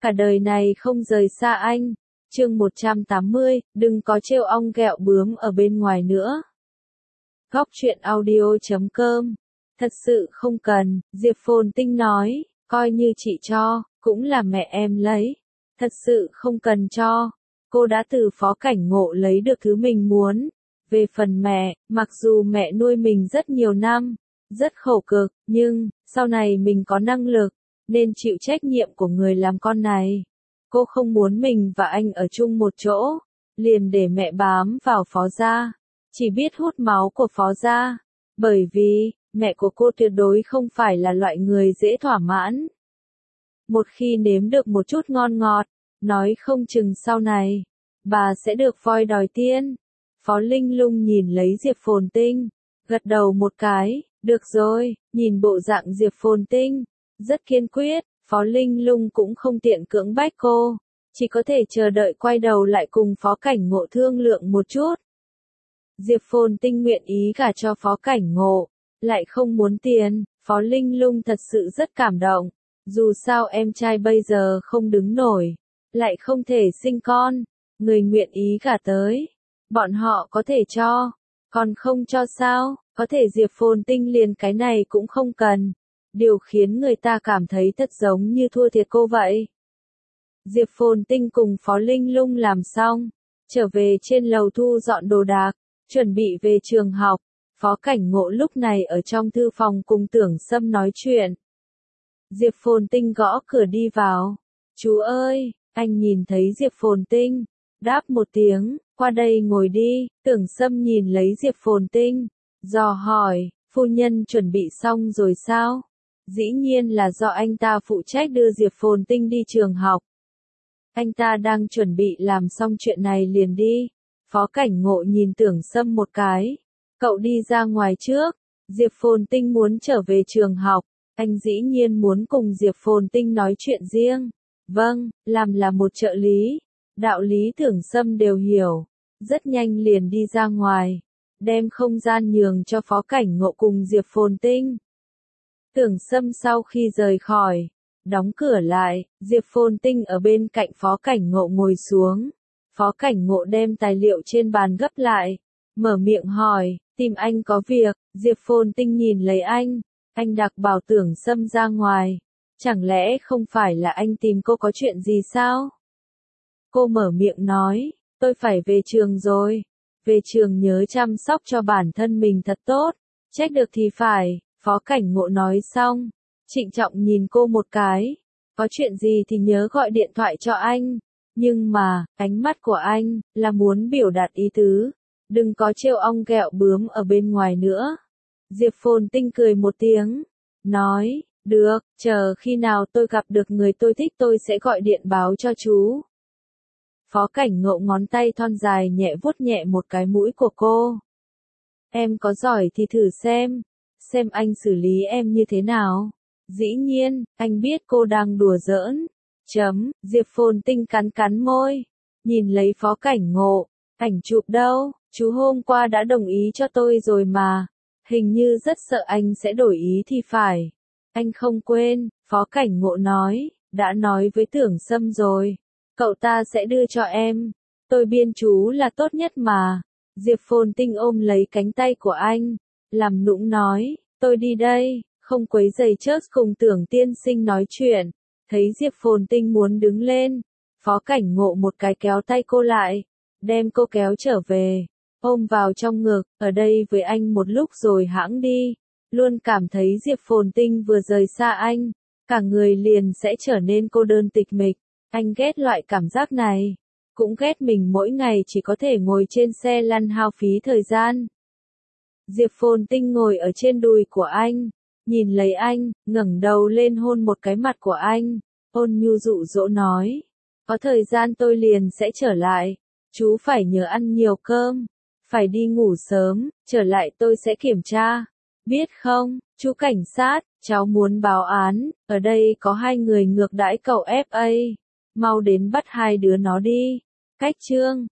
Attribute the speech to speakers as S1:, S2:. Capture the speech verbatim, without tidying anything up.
S1: cả đời này không rời xa anh. Chương một trăm tám mươi, đừng có trêu ong ghẹo bướm ở bên ngoài nữa. Góc truyện audio chấm com. Thật sự không cần, Diệp Phồn Tinh nói, coi như chị cho, cũng là mẹ em lấy. Thật sự không cần cho. Cô đã từ Phó Cảnh Ngộ lấy được thứ mình muốn. Về phần mẹ, mặc dù mẹ nuôi mình rất nhiều năm, rất khổ cực, nhưng, sau này mình có năng lực, nên chịu trách nhiệm của người làm con này. Cô không muốn mình và anh ở chung một chỗ, liền để mẹ bám vào Phó gia, chỉ biết hút máu của Phó gia, bởi vì, mẹ của cô tuyệt đối không phải là loại người dễ thỏa mãn. Một khi nếm được một chút ngon ngọt, nói không chừng sau này, bà sẽ được voi đòi tiên. Phó Linh Lung nhìn lấy Diệp Phồn Tinh, gật đầu một cái, được rồi, nhìn bộ dạng Diệp Phồn Tinh, rất kiên quyết, Phó Linh Lung cũng không tiện cưỡng bách cô, chỉ có thể chờ đợi quay đầu lại cùng Phó Cảnh Ngộ thương lượng một chút. Diệp Phồn Tinh nguyện ý gả cho Phó Cảnh Ngộ, lại không muốn tiền, Phó Linh Lung thật sự rất cảm động, dù sao em trai bây giờ không đứng nổi, lại không thể sinh con, người nguyện ý gả tới, bọn họ có thể cho, còn không cho sao, có thể Diệp Phồn Tinh liền cái này cũng không cần, điều khiến người ta cảm thấy thật giống như thua thiệt cô vậy. Diệp Phồn Tinh cùng Phó Linh Lung làm xong, trở về trên lầu thu dọn đồ đạc, chuẩn bị về trường học. Phó Cảnh Ngộ lúc này ở trong thư phòng cùng Tưởng Sâm nói chuyện. Diệp Phồn Tinh gõ cửa đi vào. Chú ơi, anh nhìn thấy Diệp Phồn Tinh. Đáp một tiếng, qua đây ngồi đi. Tưởng Sâm nhìn lấy Diệp Phồn Tinh, dò hỏi, phu nhân chuẩn bị xong rồi sao? Dĩ nhiên là do anh ta phụ trách đưa Diệp Phồn Tinh đi trường học. Anh ta đang chuẩn bị làm xong chuyện này liền đi. Phó Cảnh Ngộ nhìn Tưởng Sâm một cái. Cậu đi ra ngoài trước, Diệp Phồn Tinh muốn trở về trường học, anh dĩ nhiên muốn cùng Diệp Phồn Tinh nói chuyện riêng. Vâng, làm là một trợ lý, đạo lý Tưởng Sâm đều hiểu, rất nhanh liền đi ra ngoài, đem không gian nhường cho Phó Cảnh Ngộ cùng Diệp Phồn Tinh. Tưởng Sâm sau khi rời khỏi, đóng cửa lại, Diệp Phồn Tinh ở bên cạnh Phó Cảnh Ngộ ngồi xuống, Phó Cảnh Ngộ đem tài liệu trên bàn gấp lại. Mở miệng hỏi, tìm anh có việc, Diệp Phồn Tinh nhìn lấy anh, anh đặc bảo Tưởng Sâm ra ngoài, chẳng lẽ không phải là anh tìm cô có chuyện gì sao? Cô mở miệng nói, tôi phải về trường rồi, về trường nhớ chăm sóc cho bản thân mình thật tốt, trách được thì phải, Phó Cảnh Ngộ nói xong, trịnh trọng nhìn cô một cái, có chuyện gì thì nhớ gọi điện thoại cho anh, nhưng mà, ánh mắt của anh, là muốn biểu đạt ý tứ. Đừng có trêu ong ghẹo bướm ở bên ngoài nữa. Diệp Phồn Tinh cười một tiếng, nói, được, chờ khi nào tôi gặp được người tôi thích tôi sẽ gọi điện báo cho chú. Phó Cảnh Ngộ ngón tay thon dài nhẹ vuốt nhẹ một cái mũi của cô. Em có giỏi thì thử xem, xem anh xử lý em như thế nào. Dĩ nhiên, anh biết cô đang đùa giỡn. Chấm, Diệp Phồn Tinh cắn cắn môi, nhìn lấy Phó Cảnh Ngộ, ảnh chụp đâu? Chú hôm qua đã đồng ý cho tôi rồi mà, hình như rất sợ anh sẽ đổi ý thì phải. Anh không quên, Phó Cảnh Ngộ nói, đã nói với Tưởng Sâm rồi, cậu ta sẽ đưa cho em, tôi biên chú là tốt nhất mà. Diệp Phồn Tinh ôm lấy cánh tay của anh, làm nũng nói, tôi đi đây, không quấy rầy chớt cùng Tưởng tiên sinh nói chuyện. Thấy Diệp Phồn Tinh muốn đứng lên, Phó Cảnh Ngộ một cái kéo tay cô lại, đem cô kéo trở về. Ôm vào trong ngực, ở đây với anh một lúc rồi hãng đi, luôn cảm thấy Diệp Phồn Tinh vừa rời xa anh, cả người liền sẽ trở nên cô đơn tịch mịch, anh ghét loại cảm giác này, cũng ghét mình mỗi ngày chỉ có thể ngồi trên xe lăn hao phí thời gian. Diệp Phồn Tinh ngồi ở trên đùi của anh, nhìn lấy anh, ngẩng đầu lên hôn một cái mặt của anh, ôn nhu dụ dỗ nói, có thời gian tôi liền sẽ trở lại, chú phải nhớ ăn nhiều cơm. Phải đi ngủ sớm, trở lại tôi sẽ kiểm tra. Biết không, chú cảnh sát, cháu muốn báo án, ở đây có hai người ngược đãi cậu ép a. Mau đến bắt hai đứa nó đi. Cách chương.